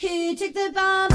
Who took the bomb?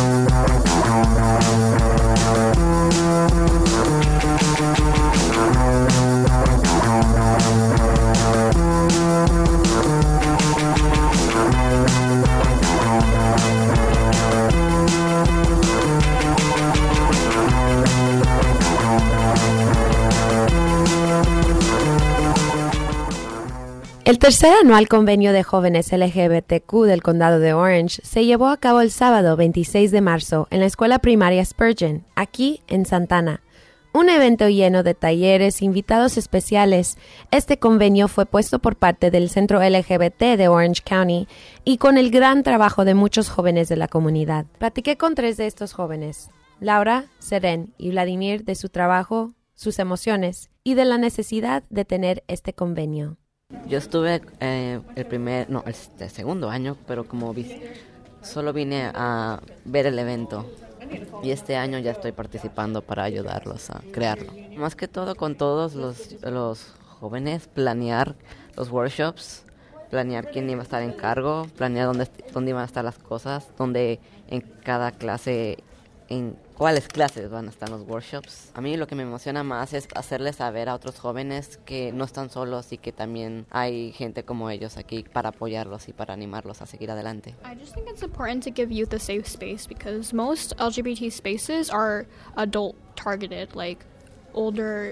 El tercer anual convenio de jóvenes LGBTQ del condado de Orange se llevó a cabo el sábado 26 de marzo en la escuela primaria Spurgeon, aquí en Santana. Un evento lleno de talleres, invitados especiales. Este convenio fue puesto por parte del Centro LGBT de Orange County y con el gran trabajo de muchos jóvenes de la comunidad. Platiqué con 3 de estos jóvenes, Laura, Seren y Vladimir, de su trabajo, sus emociones y de la necesidad de tener este convenio. Yo estuve el segundo año, pero solo vine a ver el evento y este año ya estoy participando para ayudarlos a crearlo. Más que todo con todos los jóvenes, planear los workshops, planear quién iba a estar en cargo, planear dónde iban a estar las cosas, dónde en cada clase, en cuáles clases van a estar los workshops. A mí lo que me emociona más es hacerles saber a otros jóvenes que no están solos y que también hay gente como ellos aquí para apoyarlos y para animarlos a seguir adelante. I just think it's important to give youth a safe space because most LGBT spaces are adult targeted, like older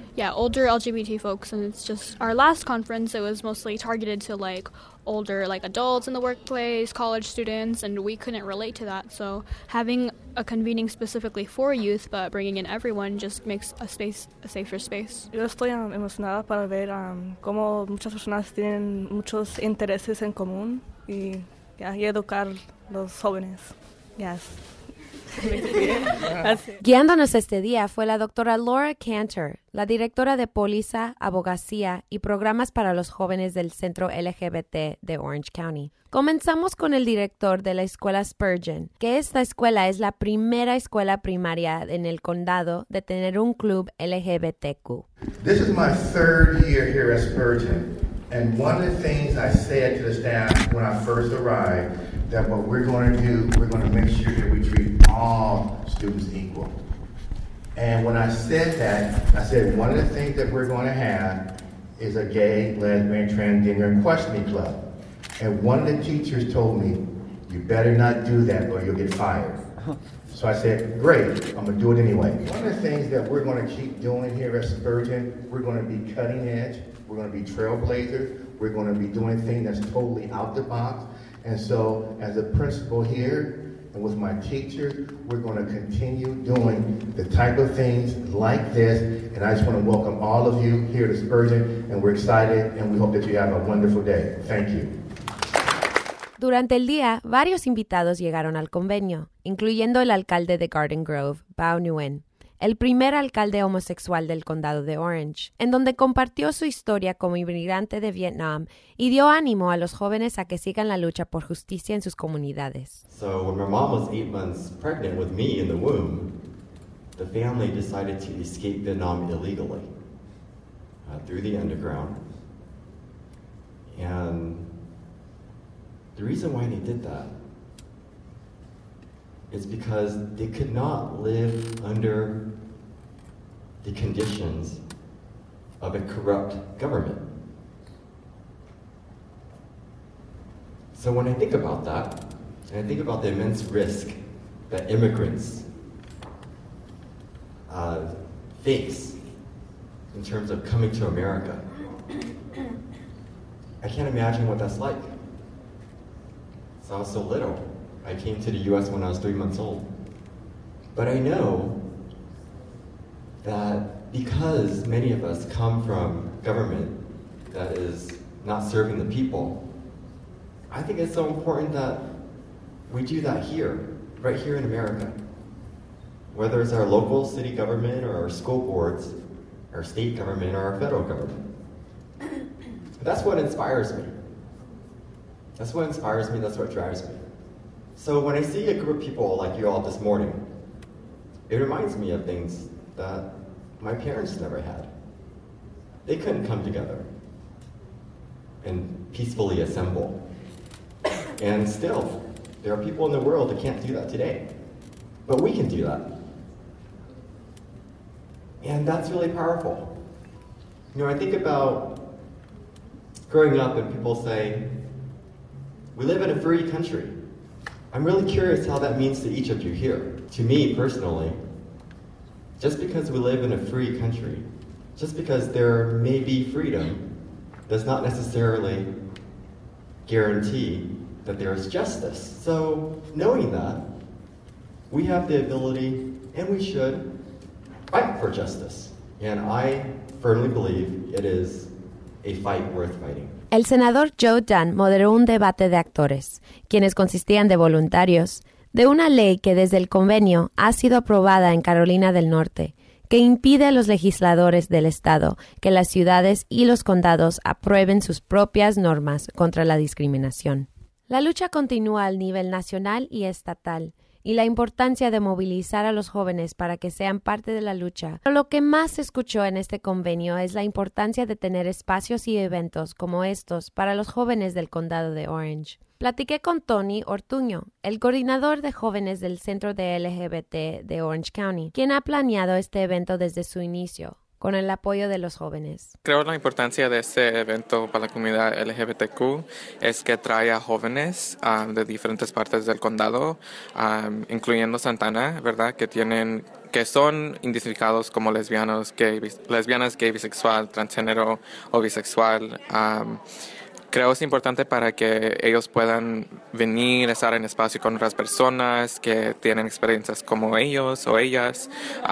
LGBT folks, and it's just our last conference, it was mostly targeted to older adults in the workplace, college students, and we couldn't relate to that. So having a convening specifically for youth but bringing in everyone just makes a safer space. Yo estoy emocionada para ver cómo muchas personas tienen muchos intereses en común y educar a los jóvenes. Yes. Guiándonos este día fue la doctora Laura Cantor, la directora de Póliza, Abogacía y Programas para los Jóvenes del Centro LGBT de Orange County. Comenzamos con el director de la escuela Spurgeon, que esta escuela es la primera escuela primaria en el condado de tener un club LGBTQ. This is my third year here at Spurgeon, and one of the things I said to the staff when I first arrived, that what we're going to do, we're going to make sure that we treat all students equal. And when I said that, I said one of the things that we're going to have is a gay, lesbian, transgender, and questioning club. And one of the teachers told me, you better not do that or you'll get fired. So I said, great, I'm going to do it anyway. One of the things that we're going to keep doing here at Spurgeon, we're going to be cutting edge, we're going to be trailblazers, we're going to be doing things that's totally out the box. And so, as a principal here, and with my teachers, we're going to continue doing the type of things like this. And I just want to welcome all of you here to Spurgeon, and we're excited, and we hope that you have a wonderful day. Thank you. Durante el día, varios invitados llegaron al convenio, incluyendo el alcalde de Garden Grove, Bao Nguyen, el primer alcalde homosexual del condado de Orange, en donde compartió su historia como inmigrante de Vietnam y dio ánimo a los jóvenes a que sigan la lucha por justicia en sus comunidades. So when my mom was 8 months pregnant with me in the womb, the family decided to escape Vietnam illegally through the underground. And the reason why they did that is because they could not live under the conditions of a corrupt government. So when I think about that, and I think about the immense risk that immigrants face in terms of coming to America, I can't imagine what that's like. So I was so little. I came to the US when I was 3 months old. But I know that because many of us come from government that is not serving the people, I think it's so important that we do that here, right here in America. Whether it's our local city government or our school boards, our state government or our federal government. That's what inspires me. That's what inspires me, that's what drives me. So when I see a group of people like you all this morning, it reminds me of things that my parents never had. They couldn't come together and peacefully assemble. And still, There are people in the world that can't do that today. But we can do that. And that's really powerful. You know, I think about growing up and people say, we live in a free country. I'm really curious how that means to each of you here. To me personally, just because we live in a free country, just because there may be freedom, does not necessarily guarantee that there is justice. So knowing that, we have the ability, and we should, fight for justice. And I firmly believe it is a fight worth fighting. El senador Joe Dunn moderó un debate de actores, quienes consistían de voluntarios, de una ley que desde el convenio ha sido aprobada en Carolina del Norte, que impide a los legisladores del estado que las ciudades y los condados aprueben sus propias normas contra la discriminación. La lucha continúa al nivel nacional y estatal, y la importancia de movilizar a los jóvenes para que sean parte de la lucha. Pero lo que más se escuchó en este convenio es la importancia de tener espacios y eventos como estos para los jóvenes del condado de Orange. Platiqué con Tony Ortuño, el coordinador de jóvenes del Centro de LGBT de Orange County, quien ha planeado este evento desde su inicio, con el apoyo de los jóvenes. Creo la importancia de este evento para la comunidad LGBTQ es que trae a jóvenes de diferentes partes del condado, incluyendo Santana, ¿verdad? Que son identificados como lesbianas, gay, bisexual, transgénero o bisexual. Creo es importante para que ellos puedan venir, estar en espacio con otras personas que tienen experiencias como ellos o ellas,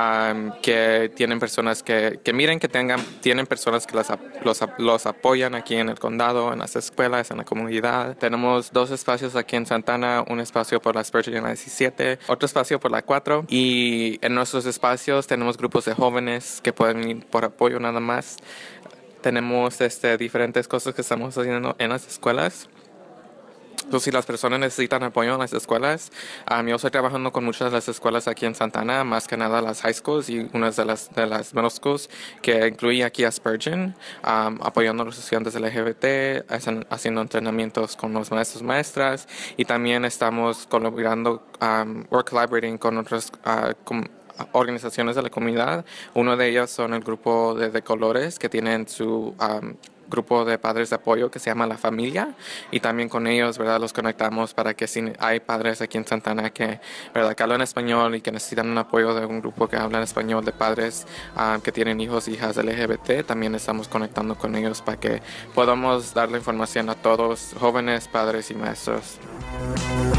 que tienen personas que miren que tienen personas que los apoyan aquí en el condado, en las escuelas, en la comunidad. Tenemos 2 espacios aquí en Santana, un espacio por la Spurgeon en la 17, otro espacio por la 4, y en nuestros espacios tenemos grupos de jóvenes que pueden ir por apoyo nada más. Tenemos diferentes cosas que estamos haciendo en las escuelas. Entonces, si las personas necesitan apoyo en las escuelas, yo estoy trabajando con muchas de las escuelas aquí en Santana, más que nada las high schools y unas de las middle schools, que incluye aquí a Spurgeon, apoyando a los estudiantes LGBT, haciendo entrenamientos con los maestros, maestras, y también estamos colaborando, collaborating con otras organizaciones de la comunidad. Uno de ellos son el grupo de colores, que tienen su grupo de padres de apoyo que se llama La Familia, y también con ellos, ¿verdad?, los conectamos para que si hay padres aquí en Santana que, ¿verdad?, que hablan español y que necesitan un apoyo de un grupo que habla español, de padres que tienen hijos e hijas LGBT, también estamos conectando con ellos para que podamos dar la información a todos, jóvenes, padres y maestros.